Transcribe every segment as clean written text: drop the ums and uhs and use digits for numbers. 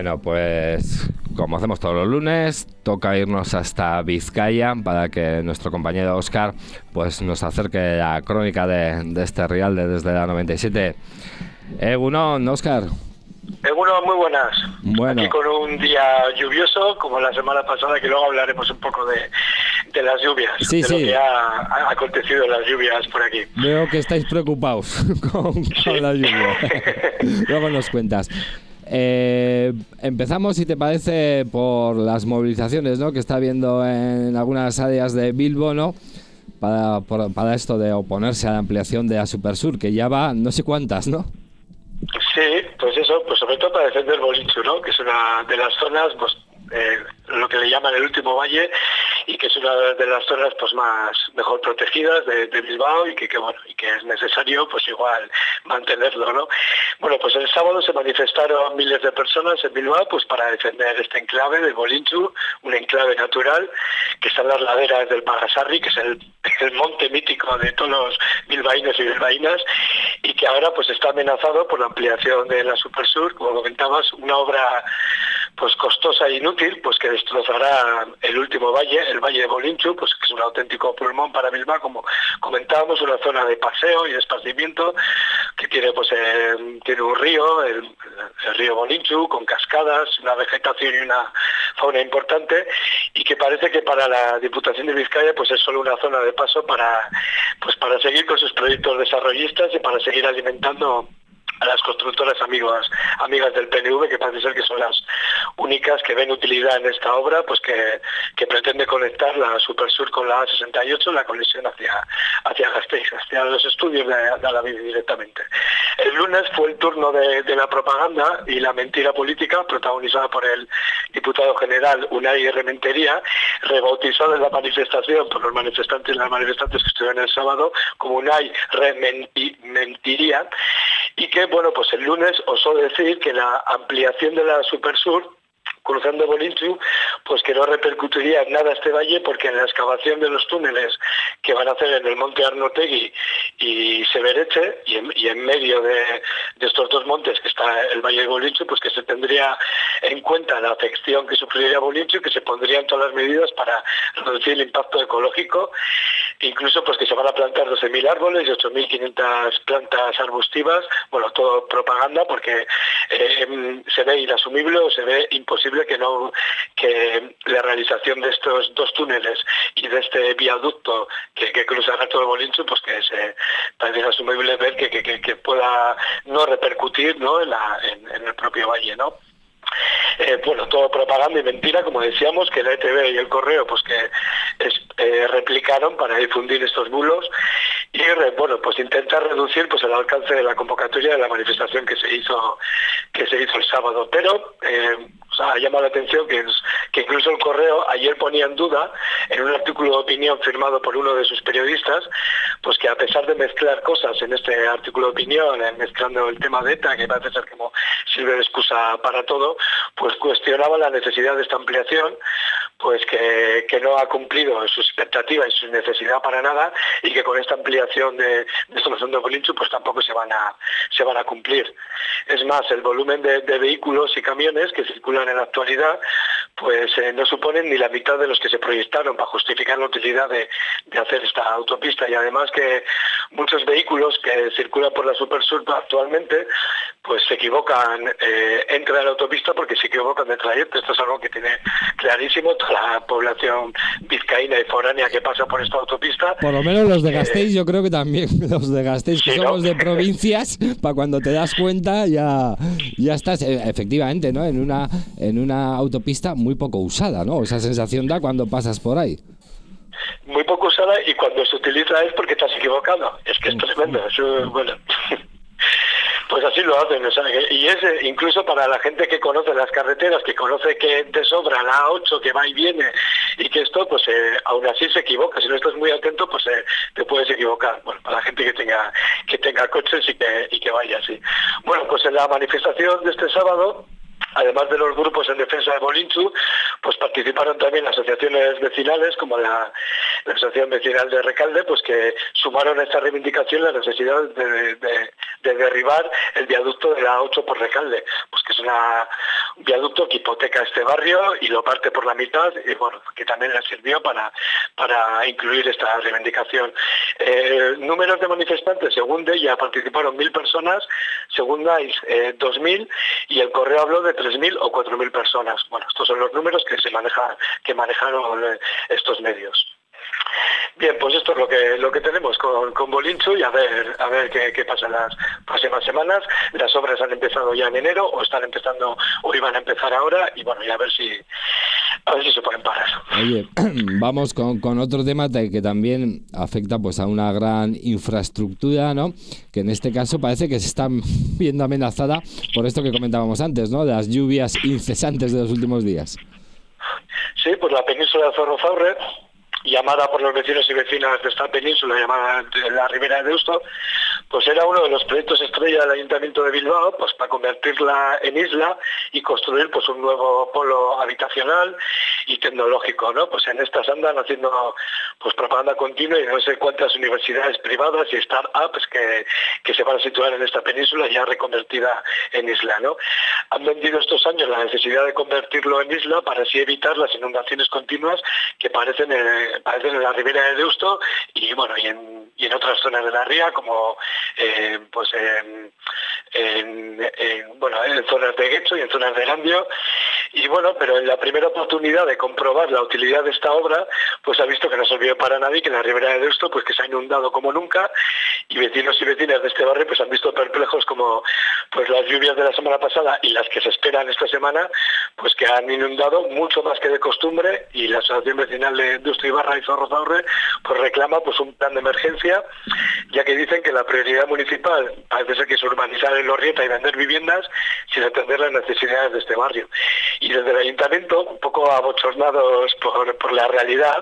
Bueno, pues como hacemos todos los lunes, toca irnos hasta Vizcaya para que nuestro compañero Óscar pues nos acerque la crónica de este Rialde desde la 97. Egunon, Óscar. Egunon, muy buenas. Bueno. Aquí con un día lluvioso, como la semana pasada, que luego hablaremos un poco de las lluvias, sí, de sí. lo que ha acontecido en las lluvias por aquí. Veo que estáis preocupados con la lluvia. Luego nos cuentas. Empezamos, si te parece, por las movilizaciones, ¿no?, que está habiendo en algunas áreas de Bilbo, ¿no?, para esto de oponerse a la ampliación de la Supersur, que ya va no sé cuántas, ¿no? Sí, pues eso, pues sobre todo para defender Bolinchu, ¿no?, que es una de las zonas, pues lo que le llaman el último valle, y que es una de las zonas pues mejor protegidas de Bilbao, y que es necesario pues igual mantenerlo, ¿no? Bueno, pues el sábado se manifestaron miles de personas en Bilbao pues para defender este enclave de Bolinchu, un enclave natural que está en las laderas del Pagasarri, que es el monte mítico de todos los bilbaínos y bilbaínas, y que ahora pues está amenazado por la ampliación de la Supersur, como comentabas, una obra pues costosa e inútil, pues que destrozará el último valle, el valle de Bolinchu, pues que es un auténtico pulmón para Bilbao, como comentábamos, una zona de paseo y de esparcimiento que tiene tiene un río, el río Bolinchu, con cascadas, una vegetación y una fauna importante, y que parece que para la Diputación de Vizcaya pues es solo una zona de paso para seguir con sus proyectos desarrollistas y para seguir alimentando a las constructoras amigas del PNV, que parece ser que son las únicas que ven utilidad en esta obra, pues que pretende conectar la Supersur con la A68, la conexión hacia Gasteiz, hacia los estudios de Alavide directamente. El lunes fue el turno de la propaganda y la mentira política, protagonizada por el diputado general Unai Rementería, rebautizado en la manifestación por los manifestantes y las manifestantes que estuvieron el sábado como Unai Rementiría, y que, bueno, pues el lunes osó decir que la ampliación de la Supersur cruzando Bolinchu, pues que no repercutiría en nada este valle, porque en la excavación de los túneles que van a hacer en el monte Arnotegui y Severeche, y en medio de estos dos montes que está el valle de Bolinchu, pues que se tendría en cuenta la afección que sufriría Bolinchu, que se pondrían todas las medidas para reducir el impacto ecológico, incluso pues que se van a plantar 12.000 árboles y 8.500 plantas arbustivas, bueno, todo propaganda, porque se ve inasumible o se ve imposible que la realización de estos dos túneles y de este viaducto que cruzará todo Bolinchu, pues que se parece inasumible ver que pueda no repercutir, ¿no?, en el propio valle, ¿no? Bueno, todo propaganda y mentira, como decíamos, que la ETV y el Correo pues que replicaron para difundir estos bulos y bueno, pues intentar reducir pues el alcance de la convocatoria de la manifestación que se hizo el sábado. Pero ha llamado la atención que incluso el Correo ayer ponía en duda, en un artículo de opinión firmado por uno de sus periodistas, pues que a pesar de mezclar cosas en este artículo de opinión, mezclando el tema de ETA, que parece ser como sirve de excusa para todo, pues cuestionaba la necesidad de esta ampliación, pues que no ha cumplido sus expectativas y su necesidad para nada, y que con esta ampliación de esta zona de Bolinchu pues tampoco se van a cumplir. Es más, el volumen de vehículos y camiones que circulan en la actualidad pues no suponen ni la mitad de los que se proyectaron para justificar la utilidad de hacer esta autopista, y además que muchos vehículos que circulan por la Supersur actualmente pues se equivocan, entran a la autopista porque se equivocan de trayecto. Esto es algo que tiene clarísimo toda la población vizcaína y foránea que pasa por esta autopista. Por lo menos los de Gasteiz, yo creo que también los de Gasteiz, que sí, somos, ¿no?, de provincias, para cuando te das cuenta ya estás, efectivamente, ¿no?, en una autopista muy poco usada, ¿no? Esa sensación da cuando pasas por ahí. Muy poco usada, y cuando se utiliza es porque te has equivocado. Es que es tremendo. Eso, bueno. Pues así lo hacen, o sea, y es incluso para la gente que conoce las carreteras, que conoce que de sobra la A8 que va y viene, y que esto, pues aún así se equivoca. Si no estás muy atento, pues te puedes equivocar. Bueno, para la gente que tenga coches y que vaya así. Bueno, pues en la manifestación de este sábado, además de los grupos en defensa de Bolinchu, pues participaron también asociaciones vecinales como la Asociación Vecinal de Recalde, pues que sumaron a esta reivindicación la necesidad de derribar el viaducto de la 8 por Recalde, pues que es un viaducto que hipoteca este barrio y lo parte por la mitad, y bueno, que también le sirvió para incluir esta reivindicación. Números de manifestantes, según de ella participaron 1.000 personas, según DAIS 2.000, y el Correo habló de 3.000 o 4.000 personas. Bueno, estos son los números que manejaron estos medios. Bien, pues esto es lo que tenemos con Bolincho, y a ver qué pasa en las próximas semanas. Las obras han empezado ya en enero, o están empezando, o iban a empezar ahora, y bueno, y a ver si se pueden parar. Oye, vamos con otro tema que también afecta pues a una gran infraestructura, ¿no? Que en este caso parece que se está viendo amenazada por esto que comentábamos antes, ¿no? De las lluvias incesantes de los últimos días. Sí, pues la península de Zorrozaurre, llamada por los vecinos y vecinas de esta península, llamada la Ribera de Deusto, pues era uno de los proyectos estrella del Ayuntamiento de Bilbao, pues para convertirla en isla y construir pues un nuevo polo habitacional y tecnológico, ¿no? Pues en estas andan haciendo pues propaganda continua, y no sé cuántas universidades privadas y start-ups que se van a situar en esta península ya reconvertida en isla, ¿no? Han vendido estos años la necesidad de convertirlo en isla para así evitar las inundaciones continuas que parecen en la Ribera de Deusto y bueno, y en otras zonas de la ría, como en zonas de Guecho y en zonas de Erandio. Y bueno, pero en la primera oportunidad de comprobar la utilidad de esta obra, pues ha visto que no sirvió para nadie, que en la Ribera de Deusto pues que se ha inundado como nunca, y vecinos y vecinas de este barrio pues han visto perplejos como pues las lluvias de la semana pasada y las que se esperan esta semana, pues que han inundado mucho más que de costumbre, y la Asociación Vecinal de Deusto Ibarra y Zorrozaurre pues reclama pues un plan de emergencia, ya que dicen que la prioridad municipal parece ser que es urbanizar en Lorrieta y vender viviendas sin atender las necesidades de este barrio. Y desde el ayuntamiento, un poco abochornados por la realidad,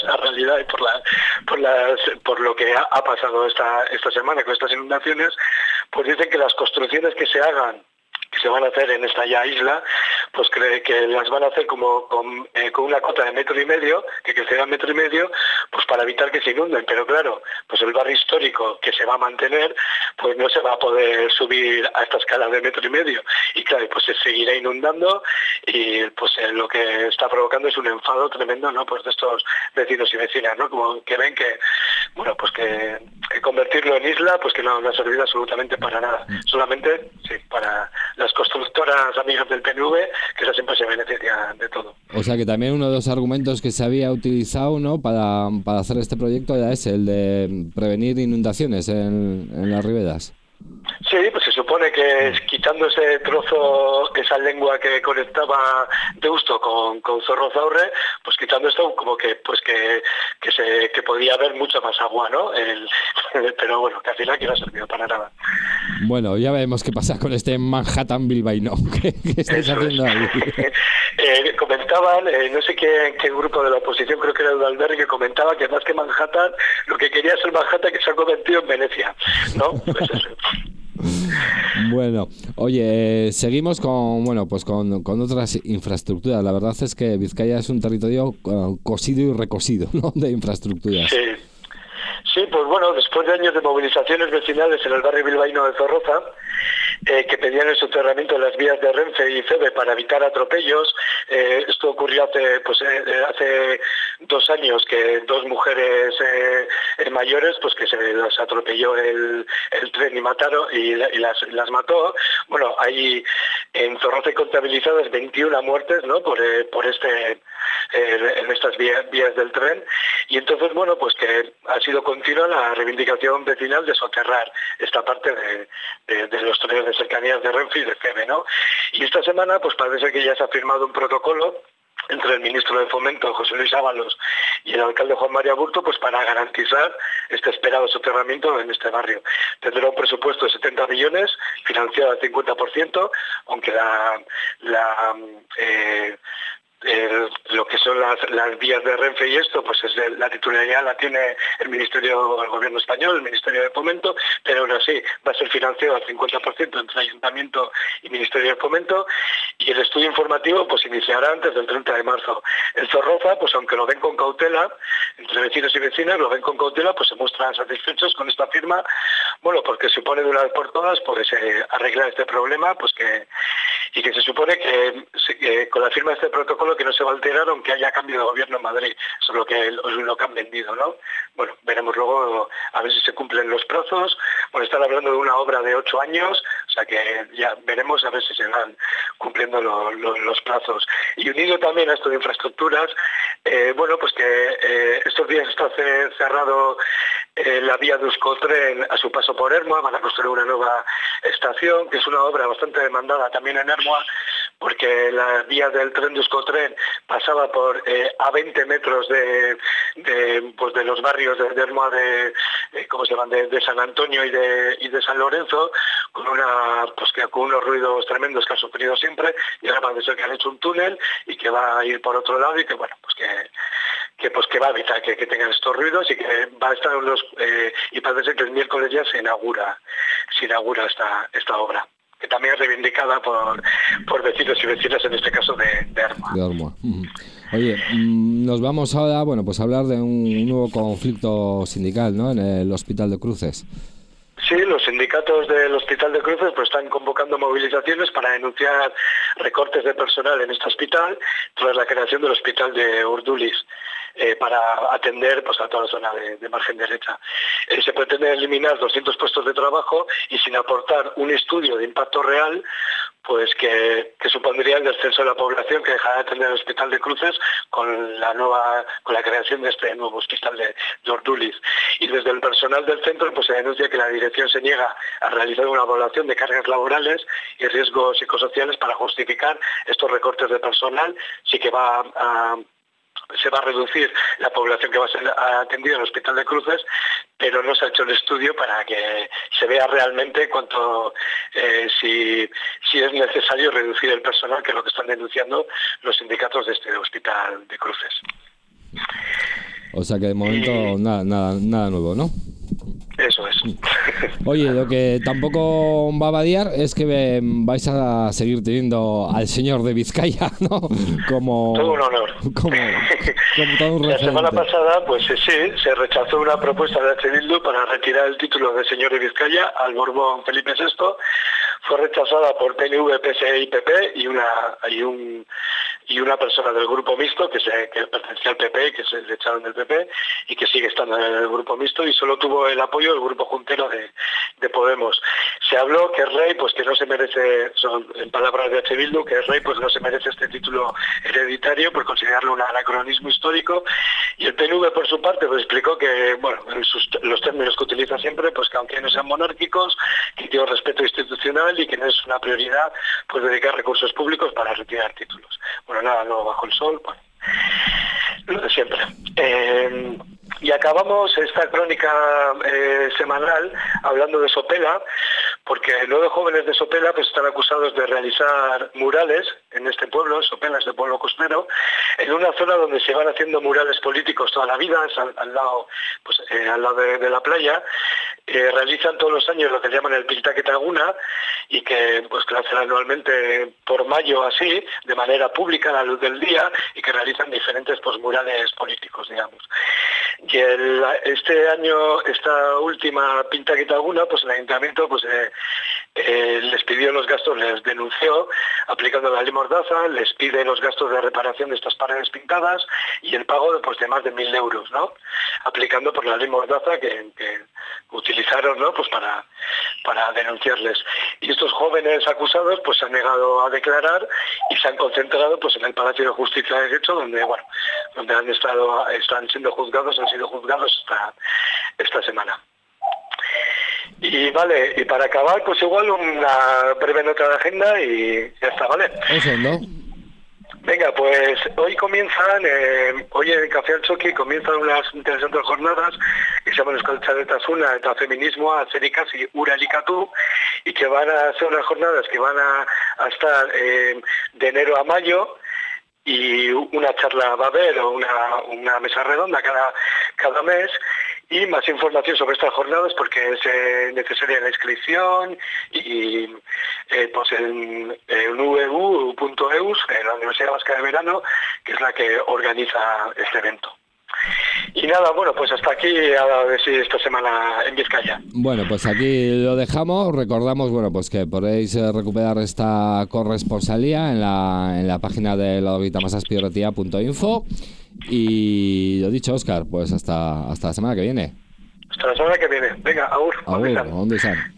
y por lo que ha pasado esta semana con estas inundaciones, pues dicen que las construcciones que se van a hacer en esta ya isla, pues cree que las van a hacer como con una cota de 1,5 metros, que crecerá 1,5 metros, pues para evitar que se inunden. Pero claro, pues el barrio histórico que se va a mantener, pues no se va a poder subir a esta escala de 1,5 metros. Y claro, pues se seguirá inundando, y pues lo que está provocando es un enfado tremendo, ¿no? Pues de estos vecinos y vecinas, ¿no? Como que ven que, bueno, pues que convertirlo en isla, pues que no ha servido absolutamente para nada. Solamente, sí, para las constructoras amigas del PNV, que esas siempre se benefician de todo. O sea que también uno de los argumentos que se había utilizado, ¿no?, para hacer este proyecto era ese, el de prevenir inundaciones en las riberas. Sí, pues se supone que quitando ese trozo, esa lengua que conectaba Deusto con Zorrozaurre, pues quitando esto, como que pues que podía haber mucha más agua, ¿no? Pero bueno, que al final que no ha servido para nada. Bueno, ya veremos qué pasa con este Manhattan bilbaíno. ¿Qué estáis haciendo ahí? Comentaban, no sé qué grupo de la oposición, creo que era Udalberri, que comentaba que más que Manhattan, lo que quería ser Manhattan que se ha convertido en Venecia, ¿no? Pues eso. Bueno, oye, seguimos con otras infraestructuras. La verdad es que Vizcaya es un territorio cosido y recosido, ¿no?, de infraestructuras. Sí, pues bueno, después de años de movilizaciones vecinales en el barrio bilbaíno de Zorroza, que pedían el soterramiento de las vías de Renfe y FEVE para evitar atropellos. Esto ocurrió hace 2 años, que 2 mujeres mayores, pues que se las atropelló el tren y mataron y las mató. Bueno, hay en Zorroza hay contabilizadas 21 muertes, ¿no?, en estas vías del tren, y entonces bueno, pues que ha sido continua la reivindicación vecinal de soterrar esta parte de los trenes de cercanías de Renfe y de FEVE, ¿no? Y esta semana pues parece que ya se ha firmado un protocolo entre el ministro de Fomento, José Luis Ábalos, y el alcalde Juan María Burto, pues para garantizar este esperado soterramiento en este barrio. Tendrá un presupuesto de 70 millones, financiado al 50%, aunque lo que son las vías de Renfe y esto, pues la titularidad la tiene el Gobierno español, el Ministerio de Fomento, pero aún así va a ser financiado al 50% entre Ayuntamiento y Ministerio de Fomento, y el estudio informativo pues iniciará antes del 30 de marzo. En Zorroza, pues aunque lo ven con cautela, entre vecinos y vecinas lo ven con cautela, pues se muestran satisfechos con esta firma, bueno, porque supone de una vez por todas pues arreglar este problema, pues y que se supone que con la firma de este protocolo que no se va a alterar aunque haya cambio de gobierno en Madrid. Eso es lo que han vendido, ¿no? Bueno, veremos luego a ver si se cumplen los plazos. Bueno, están hablando de una obra de 8 años, o sea que ya veremos a ver si se van cumpliendo los plazos. Y unido también a esto de infraestructuras, bueno, pues que estos días está cerrado la vía de Euskotren a su paso por Ermua. Van a construir una nueva estación, que es una obra bastante demandada también en Ermua, porque la vía del tren de Euskotren pasaba por a 20 metros de los barrios de Ermua, ¿cómo se llaman?, de San Antonio y de San Lorenzo, con unos ruidos tremendos que han sufrido siempre, y ahora parece ser que han hecho un túnel y que va a ir por otro lado y que bueno, que va a evitar que tengan estos ruidos y que va a estar y parece ser que el miércoles ya se inaugura esta obra, que también es reivindicada por vecinos y vecinas, en este caso de Ermua. De Ermua. Oye, nos vamos ahora, bueno, pues a hablar de un nuevo conflicto sindical, ¿no?, en el Hospital de Cruces. Sí, los sindicatos del Hospital de Cruces pues están convocando movilizaciones para denunciar recortes de personal en este hospital tras la creación del hospital de Urduliz, para atender pues a toda la zona de margen derecha. Se pretende eliminar 200 puestos de trabajo y sin aportar un estudio de impacto real, pues que supondría el descenso de la población que dejará de atender el Hospital de Cruces con la creación de este nuevo hospital de Urduliz. Y desde el personal del centro pues se denuncia que la dirección se niega a realizar una evaluación de cargas laborales y riesgos psicosociales para justificar estos recortes de personal. Sí que se va a reducir la población que va a ser atendida en el Hospital de Cruces, pero no se ha hecho el estudio para que se vea realmente si es necesario reducir el personal, que es lo que están denunciando los sindicatos de este Hospital de Cruces. O sea que de momento nada nuevo, ¿no? Eso es. Oye, lo que tampoco va a variar es que vais a seguir teniendo al señor de Vizcaya, ¿no? Como todo un honor. Como todo un referente. La semana pasada, pues sí, se rechazó una propuesta de H. Bildu para retirar el título de señor de Vizcaya al Borbón Felipe VI. Fue rechazada por PNV, PSE y PP y una persona del grupo mixto que pertenecía al PP, que se le echaron del PP y que sigue estando en el grupo mixto, y solo tuvo el apoyo del grupo juntero de Podemos. Se habló que el rey, pues que no se merece, en palabras de H. Bildu, que el rey pues no se merece este título hereditario por considerarlo un anacronismo histórico, y el PNV por su parte pues explicó que, bueno, los términos que utiliza siempre, pues que aunque no sean monárquicos, que tiene respeto institucional y que no es una prioridad pues dedicar recursos públicos para retirar títulos. Bueno, nada nuevo bajo el sol, pues lo de siempre. Y acabamos esta crónica semanal hablando de Sopela, porque 9 jóvenes de Sopela pues están acusados de realizar murales en este pueblo. Sopela, este pueblo costero, en una zona donde se van haciendo murales políticos toda la vida, es al lado de la playa. Realizan todos los años lo que llaman el Pintaquetaguna, y que lo hacen anualmente por mayo así, de manera pública a la luz del día, y que realizan diferentes murales políticos, digamos. Y este año, esta última Pintaquetaguna, pues el ayuntamiento les pidió los gastos, les denunció aplicando la ley Mordaza, les pide los gastos de reparación de estas paredes pintadas y el pago de más de 1.000 euros, ¿no? Aplicando por la ley Mordaza que utilizaron, ¿no?, pues para denunciarles. Y estos jóvenes acusados pues se han negado a declarar y se han concentrado pues en el Palacio de Justicia de Derecho, donde han sido juzgados esta semana. Y vale, y para acabar, pues igual una breve nota de agenda y ya está, ¿vale? Eso, ¿no? Venga, pues hoy hoy en Café al Choque comienzan unas interesantes jornadas que se llaman Euskal eta Feminismo, Atzerikaz y Uralikatu, y que van a ser unas jornadas que van a estar de enero a mayo, y una charla va a haber o una mesa redonda cada mes. Y más información sobre estas jornadas, porque es necesaria la inscripción, y en uvu.eus, en la Universidad Vasca de Verano, que es la que organiza este evento. Y Y nada, bueno, pues hasta aquí, a ver si esta semana en Vizcaya. Bueno, pues aquí lo dejamos. Recordamos, bueno, pues que podéis recuperar esta corresponsalía en la página de laovitamasaspirretia.info. Y lo dicho, Óscar, pues hasta la semana que viene. Hasta la semana que viene. Venga, agur. Agur, ¿dónde están?